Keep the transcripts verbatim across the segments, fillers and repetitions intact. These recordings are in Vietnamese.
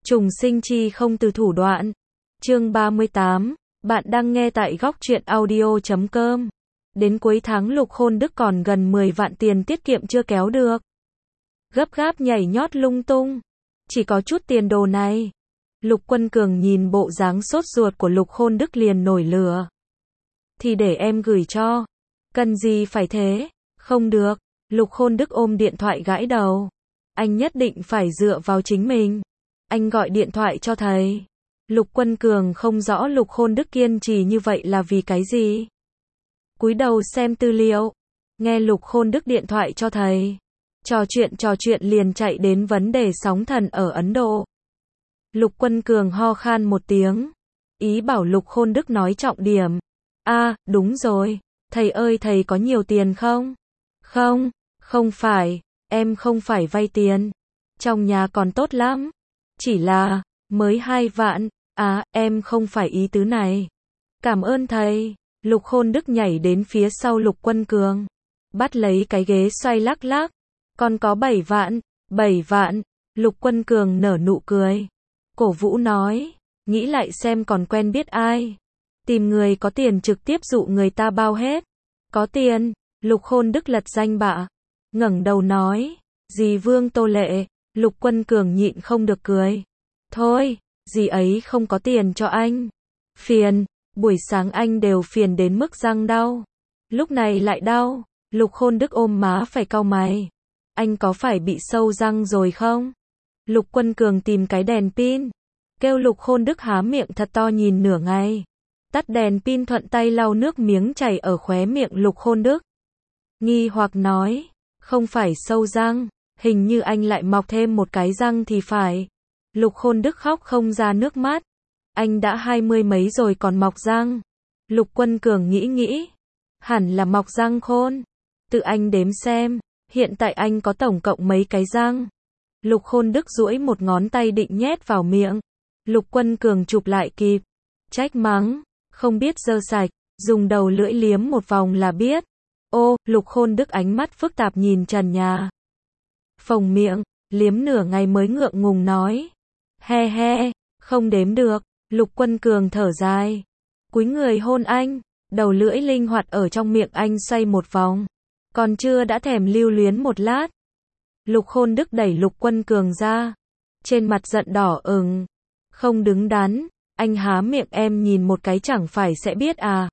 Trùng sinh chi không từ thủ đoạn. Chương ba mươi tám, bạn đang nghe tại góc truyện audio chấm com. Đến cuối tháng Lục Khôn Đức còn gần mười vạn tiền tiết kiệm chưa kéo được. Gấp gáp nhảy nhót lung tung. Chỉ có chút tiền đồ này. Lục Quân Cường nhìn bộ dáng sốt ruột của Lục Khôn Đức liền nổi lửa. Thì để em gửi cho. Cần gì phải thế? Không được. Lục Khôn Đức ôm điện thoại gãi đầu. Anh nhất định phải dựa vào chính mình. Anh gọi điện thoại cho thầy. Lục Quân Cường không rõ Lục Khôn Đức kiên trì như vậy là vì cái gì. Cúi đầu xem tư liệu. Nghe Lục Khôn Đức điện thoại cho thầy. Trò chuyện trò chuyện liền chạy đến vấn đề sóng thần ở Ấn Độ. Lục Quân Cường ho khan một tiếng. Ý bảo Lục Khôn Đức nói trọng điểm. À, đúng rồi. Thầy ơi, thầy có nhiều tiền không? Không, không phải. Em không phải vay tiền. Trong nhà còn tốt lắm. Chỉ là, mới hai vạn. À, em không phải ý tứ này. Cảm ơn thầy. Lục Khôn Đức nhảy đến phía sau Lục Quân Cường. Bắt lấy cái ghế xoay lắc lắc. Còn có bảy vạn. Bảy vạn. Lục Quân Cường nở nụ cười. Cổ vũ nói. Nghĩ lại xem còn quen biết ai. Tìm người có tiền trực tiếp dụ người ta bao hết. Có tiền. Lục Khôn Đức lật danh bạ. Ngẩng đầu nói. Dì Vương Tô Lệ. Lục Quân Cường nhịn không được cười. Thôi, dì ấy không có tiền cho anh. Phiền. Buổi sáng anh đều phiền đến mức răng đau. Lúc này lại đau. Lục Khôn Đức ôm má phải cau mày. Anh có phải bị sâu răng rồi không? Lục Quân Cường tìm cái đèn pin. Kêu Lục Khôn Đức há miệng thật to nhìn nửa ngày. Tắt đèn pin thuận tay lau nước miếng chảy ở khóe miệng Lục Khôn Đức. Nghi hoặc nói. Không phải sâu răng. Hình như anh lại mọc thêm một cái răng thì phải. Lục Khôn Đức khóc không ra nước mắt. Anh đã hai mươi mấy rồi còn mọc răng. Lục Quân Cường nghĩ nghĩ. Hẳn là mọc răng khôn. Tự anh đếm xem. Hiện tại anh có tổng cộng mấy cái răng. Lục Khôn Đức duỗi một ngón tay định nhét vào miệng. Lục Quân Cường chụp lại kịp. Trách mắng. Không biết dơ sạch. Dùng đầu lưỡi liếm một vòng là biết. Ô, Lục Khôn Đức ánh mắt phức tạp nhìn trần nhà. Phồng miệng, liếm nửa ngày mới ngượng ngùng nói. He he, không đếm được. Lục Quân Cường thở dài. Cúi người hôn anh. Đầu lưỡi linh hoạt ở trong miệng anh xoay một vòng. Còn chưa đã thèm lưu luyến một lát. Lục Khôn Đức đẩy Lục Quân Cường ra. Trên mặt giận đỏ ửng. Không đứng đắn. Anh há miệng em nhìn một cái chẳng phải sẽ biết à.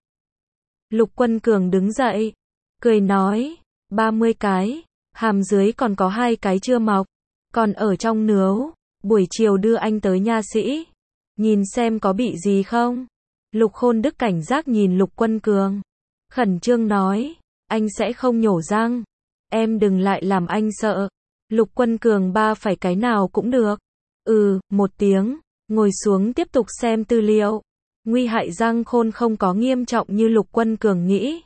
Lục Quân Cường đứng dậy. Cười nói. ba mươi cái. Hàm dưới còn có hai cái chưa mọc. Còn ở trong nướu. Buổi chiều đưa anh tới nha sĩ. Nhìn xem có bị gì không. Lục Khôn Đức cảnh giác nhìn Lục Quân Cường. Khẩn trương nói. Anh sẽ không nhổ răng. Em đừng lại làm anh sợ. Lục Quân Cường ba phải cái nào cũng được. Ừ, một tiếng. Ngồi xuống tiếp tục xem tư liệu. Nguy hại răng khôn không có nghiêm trọng như Lục Quân Cường nghĩ.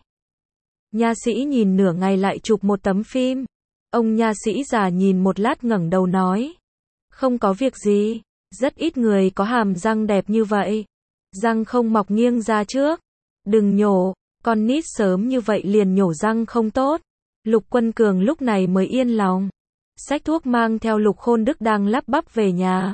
Nha sĩ nhìn nửa ngày lại chụp một tấm phim. Ông nha sĩ già nhìn một lát ngẩng đầu nói. Không có việc gì. Rất ít người có hàm răng đẹp như vậy. Răng không mọc nghiêng ra trước. Đừng nhổ. Con nít sớm như vậy liền nhổ răng không tốt. Lục Quân Cường lúc này mới yên lòng. Xách thuốc mang theo Lục Khôn Đức đang lắp bắp về nhà.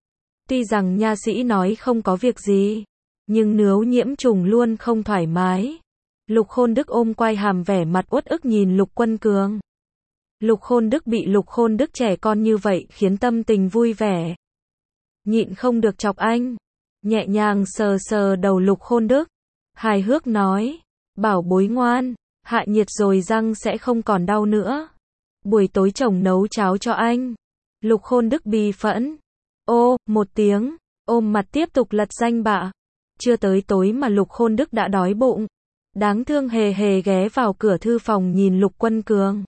Tuy rằng nha sĩ nói không có việc gì. Nhưng nếu nhiễm trùng luôn không thoải mái. Lục Khôn Đức ôm quai hàm vẻ mặt uất ức nhìn Lục Quân Cường. Lục Khôn Đức bị Lục Khôn Đức trẻ con như vậy khiến tâm tình vui vẻ. Nhịn không được chọc anh. Nhẹ nhàng sờ sờ đầu Lục Khôn Đức. Hài hước nói. Bảo bối ngoan. Hạ nhiệt rồi răng sẽ không còn đau nữa. Buổi tối chồng nấu cháo cho anh. Lục Khôn Đức bi phẫn. Ô, một tiếng. Ôm mặt tiếp tục lật danh bạ. Chưa tới tối mà Lục Khôn Đức đã đói bụng. Đáng thương hề hề ghé vào cửa thư phòng nhìn Lục Quân Cường.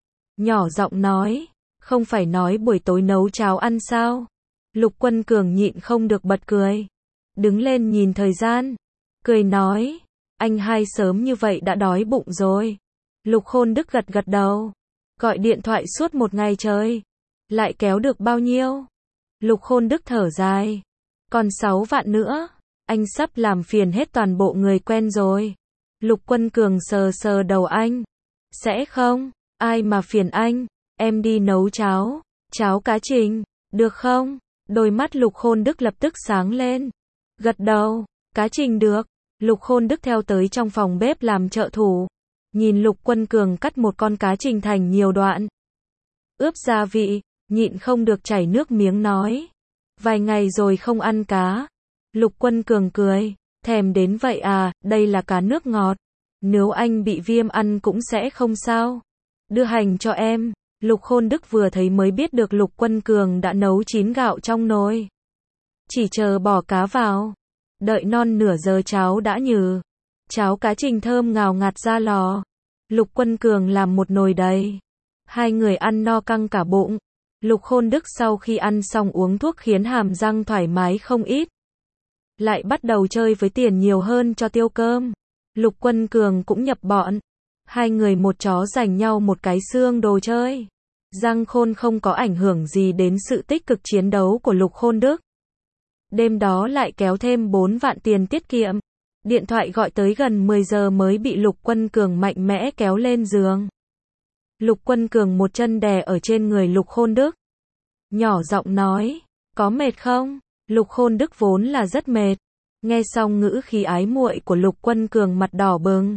Nhỏ giọng nói. Không phải nói buổi tối nấu cháo ăn sao? Lục Quân Cường nhịn không được bật cười. Đứng lên nhìn thời gian. Cười nói. Anh hai sớm như vậy đã đói bụng rồi. Lục Khôn Đức gật gật đầu. Gọi điện thoại suốt một ngày trời. Lại kéo được bao nhiêu? Lục Khôn Đức thở dài. Còn sáu vạn nữa. Anh sắp làm phiền hết toàn bộ người quen rồi. Lục Quân Cường sờ sờ đầu anh. Sẽ không? Ai mà phiền anh? Em đi nấu cháo. Cháo cá trình. Được không? Đôi mắt Lục Khôn Đức lập tức sáng lên. Gật đầu, cá trình được. Lục Khôn Đức theo tới trong phòng bếp làm trợ thủ. Nhìn Lục Quân Cường cắt một con cá trình thành nhiều đoạn. Ướp gia vị, nhịn không được chảy nước miếng nói. Vài ngày rồi không ăn cá. Lục Quân Cường cười. Thèm đến vậy à, đây là cá nước ngọt. Nếu anh bị viêm ăn cũng sẽ không sao. Đưa hành cho em. Lục Khôn Đức vừa thấy mới biết được Lục Quân Cường đã nấu chín gạo trong nồi. Chỉ chờ bỏ cá vào. Đợi non nửa giờ cháo đã nhừ. Cháo cá trình thơm ngào ngạt ra lò. Lục Quân Cường làm một nồi đầy. Hai người ăn no căng cả bụng. Lục Khôn Đức sau khi ăn xong uống thuốc khiến hàm răng thoải mái không ít. Lại bắt đầu chơi với tiền nhiều hơn cho tiêu cơm. Lục Quân Cường cũng nhập bọn. Hai người một chó giành nhau một cái xương đồ chơi. Giang Khôn không có ảnh hưởng gì đến sự tích cực chiến đấu của Lục Khôn Đức. Đêm đó lại kéo thêm bốn vạn tiền tiết kiệm. Điện thoại gọi tới gần mười giờ mới bị Lục Quân Cường mạnh mẽ kéo lên giường. Lục Quân Cường một chân đè ở trên người Lục Khôn Đức. Nhỏ giọng nói, có mệt không? Lục Khôn Đức vốn là rất mệt. Nghe xong ngữ khí ái muội của Lục Quân Cường mặt đỏ bừng.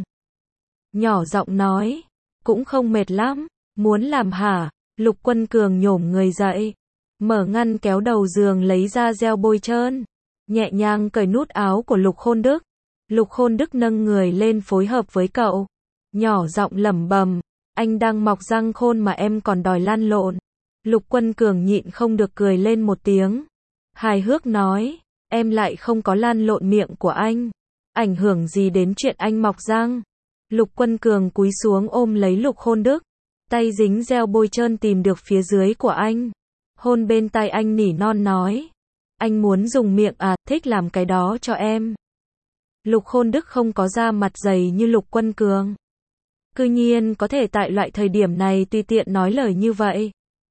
Nhỏ giọng nói, cũng không mệt lắm, muốn làm hả? Lục Quân Cường nhổm người dậy. Mở ngăn kéo đầu giường lấy ra gel bôi trơn. Nhẹ nhàng cởi nút áo của Lục Khôn Đức. Lục Khôn Đức nâng người lên phối hợp với cậu. Nhỏ giọng lẩm bẩm, anh đang mọc răng khôn mà em còn đòi lăn lộn. Lục Quân Cường nhịn không được cười lên một tiếng. Hài hước nói, em lại không có lăn lộn miệng của anh. Ảnh hưởng gì đến chuyện anh mọc răng? Lục Quân Cường cúi xuống ôm lấy Lục Khôn Đức. Tay dính gel bôi trơn tìm được phía dưới của anh. Hôn bên tai anh nỉ non nói. Anh muốn dùng miệng à, thích làm cái đó cho em. Lục Khôn Đức không có da mặt dày như Lục Quân Cường. Cư nhiên có thể tại loại thời điểm này tùy tiện nói lời như vậy.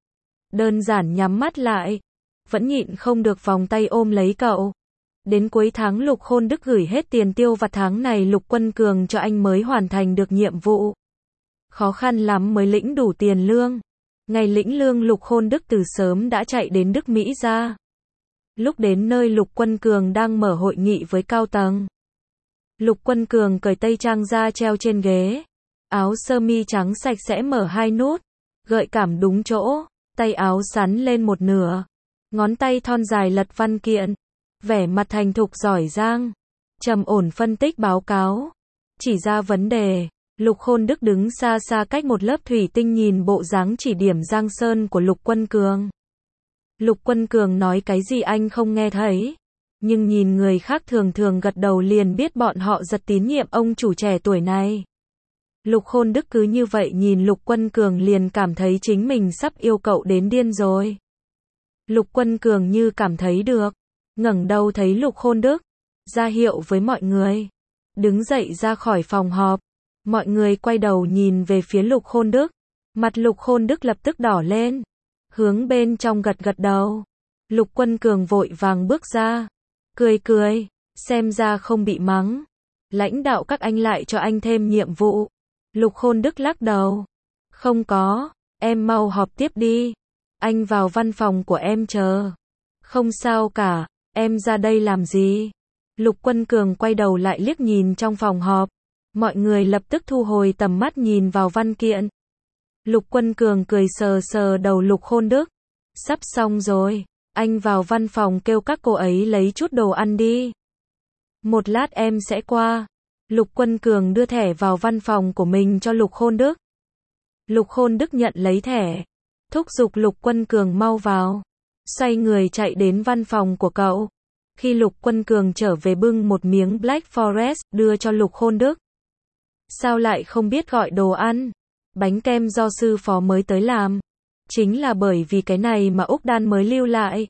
Đơn giản nhắm mắt lại. Vẫn nhịn không được vòng tay ôm lấy cậu. Đến cuối tháng Lục Khôn Đức gửi hết tiền tiêu vặt tháng này Lục Quân Cường cho anh mới hoàn thành được nhiệm vụ. Khó khăn lắm mới lĩnh đủ tiền lương. Ngày lĩnh lương Lục Khôn Đức từ sớm đã chạy đến Đức Mỹ ra. Lúc đến nơi Lục Quân Cường đang mở hội nghị với cao tầng. Lục Quân Cường cởi tây trang ra treo trên ghế. Áo sơ mi trắng sạch sẽ mở hai nút. Gợi cảm đúng chỗ. Tay áo sắn lên một nửa. Ngón tay thon dài lật văn kiện. Vẻ mặt thành thục giỏi giang. Trầm ổn phân tích báo cáo. Chỉ ra vấn đề. Lục Khôn Đức đứng xa xa cách một lớp thủy tinh nhìn bộ dáng chỉ điểm giang sơn của Lục Quân Cường. Lục Quân Cường nói cái gì anh không nghe thấy. Nhưng nhìn người khác thường thường gật đầu liền biết bọn họ giật tín nhiệm ông chủ trẻ tuổi này. Lục Khôn Đức cứ như vậy nhìn Lục Quân Cường liền cảm thấy chính mình sắp yêu cậu đến điên rồi. Lục Quân Cường như cảm thấy được. Ngẩng đầu thấy Lục Khôn Đức. Ra hiệu với mọi người. Đứng dậy ra khỏi phòng họp. Mọi người quay đầu nhìn về phía Lục Khôn Đức. Mặt Lục Khôn Đức lập tức đỏ lên. Hướng bên trong gật gật đầu. Lục Quân Cường vội vàng bước ra. Cười cười. Xem ra không bị mắng. Lãnh đạo các anh lại cho anh thêm nhiệm vụ. Lục Khôn Đức lắc đầu. Không có. Em mau họp tiếp đi. Anh vào văn phòng của em chờ. Không sao cả. Em ra đây làm gì? Lục Quân Cường quay đầu lại liếc nhìn trong phòng họp. Mọi người lập tức thu hồi tầm mắt nhìn vào văn kiện. Lục Quân Cường cười sờ sờ đầu Lục Khôn Đức. Sắp xong rồi. Anh vào văn phòng kêu các cô ấy lấy chút đồ ăn đi. Một lát em sẽ qua. Lục Quân Cường đưa thẻ vào văn phòng của mình cho Lục Khôn Đức. Lục Khôn Đức nhận lấy thẻ. Thúc giục Lục Quân Cường mau vào. Xoay người chạy đến văn phòng của cậu. Khi Lục Quân Cường trở về bưng một miếng Black Forest đưa cho Lục Khôn Đức. Sao lại không biết gọi đồ ăn? Bánh kem do sư phó mới tới làm. Chính là bởi vì cái này mà Úc Đan mới lưu lại.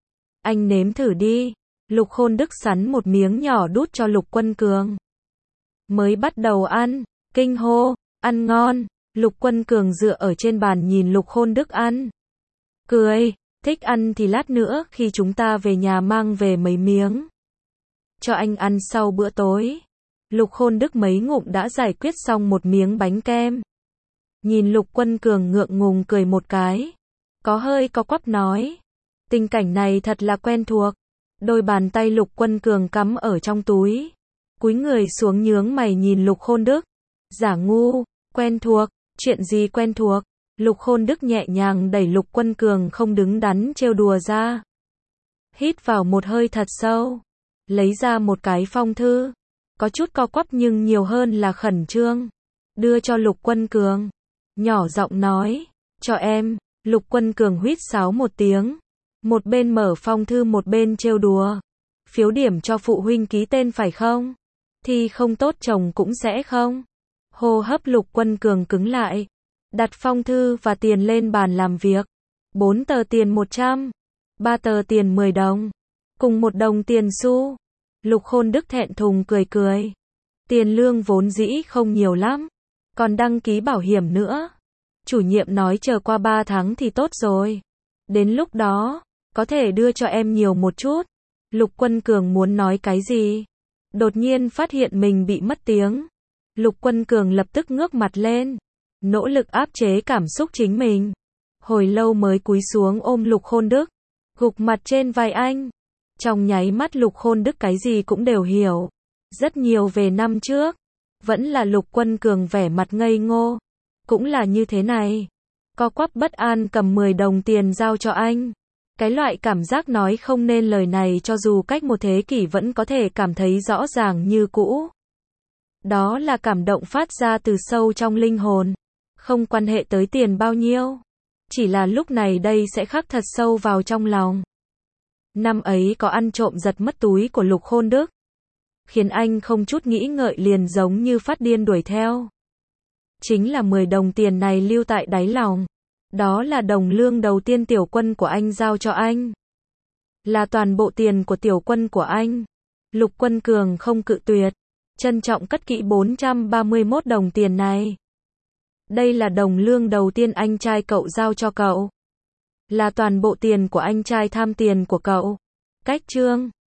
Anh nếm thử đi. Lục Khôn Đức sắn một miếng nhỏ đút cho Lục Quân Cường. Mới bắt đầu ăn. Kinh hô. Ăn ngon. Lục Quân Cường dựa ở trên bàn nhìn Lục Khôn Đức ăn. Cười. Thích ăn thì lát nữa khi chúng ta về nhà mang về mấy miếng. Cho anh ăn sau bữa tối. Lục Khôn Đức mấy ngụm đã giải quyết xong một miếng bánh kem. Nhìn Lục Quân Cường ngượng ngùng cười một cái. Có hơi có quắp nói. Tình cảnh này thật là quen thuộc. Đôi bàn tay Lục Quân Cường cắm ở trong túi. Cúi người xuống nhướng mày nhìn Lục Khôn Đức. Giả ngu, quen thuộc, chuyện gì quen thuộc? Lục Khôn Đức nhẹ nhàng đẩy Lục Quân Cường không đứng đắn trêu đùa ra. Hít vào một hơi thật sâu. Lấy ra một cái phong thư. Có chút co quắp nhưng nhiều hơn là khẩn trương. Đưa cho Lục Quân Cường. Nhỏ giọng nói. Cho em. Lục Quân Cường huýt sáo một tiếng. Một bên mở phong thư một bên trêu đùa. Phiếu điểm cho phụ huynh ký tên phải không? Thi không tốt chồng cũng sẽ không? Hô hấp Lục Quân Cường cứng lại. Đặt phong thư và tiền lên bàn làm việc. Bốn tờ tiền một trăm. Ba tờ tiền mười đồng. Cùng một đồng tiền xu. Lục Khôn Đức thẹn thùng cười cười. Tiền lương vốn dĩ không nhiều lắm. Còn đăng ký bảo hiểm nữa. Chủ nhiệm nói chờ qua ba tháng thì tốt rồi. Đến lúc đó, có thể đưa cho em nhiều một chút. Lục Quân Cường muốn nói cái gì? Đột nhiên phát hiện mình bị mất tiếng. Lục Quân Cường lập tức ngước mặt lên. Nỗ lực áp chế cảm xúc chính mình. Hồi lâu mới cúi xuống ôm Lục Khôn Đức. Gục mặt trên vai anh. Trong nháy mắt Lục Khôn Đức cái gì cũng đều hiểu. Rất nhiều về năm trước. Vẫn là Lục Quân Cường vẻ mặt ngây ngô. Cũng là như thế này. Co quắp bất an cầm mười đồng tiền giao cho anh. Cái loại cảm giác nói không nên lời này cho dù cách một thế kỷ vẫn có thể cảm thấy rõ ràng như cũ. Đó là cảm động phát ra từ sâu trong linh hồn. Không quan hệ tới tiền bao nhiêu. Chỉ là lúc này đây sẽ khắc thật sâu vào trong lòng. Năm ấy có ăn trộm giật mất túi của Lục Khôn Đức. Khiến anh không chút nghĩ ngợi liền giống như phát điên đuổi theo. Chính là mười đồng tiền này lưu tại đáy lòng. Đó là đồng lương đầu tiên Tiểu Quân của anh giao cho anh. Là toàn bộ tiền của Tiểu Quân của anh. Lục Quân Cường không cự tuyệt. Trân trọng cất kỹ bốn trăm ba mươi mốt đồng tiền này. Đây là đồng lương đầu tiên anh trai cậu giao cho cậu. Là toàn bộ tiền của anh trai tham tiền của cậu. Cách chương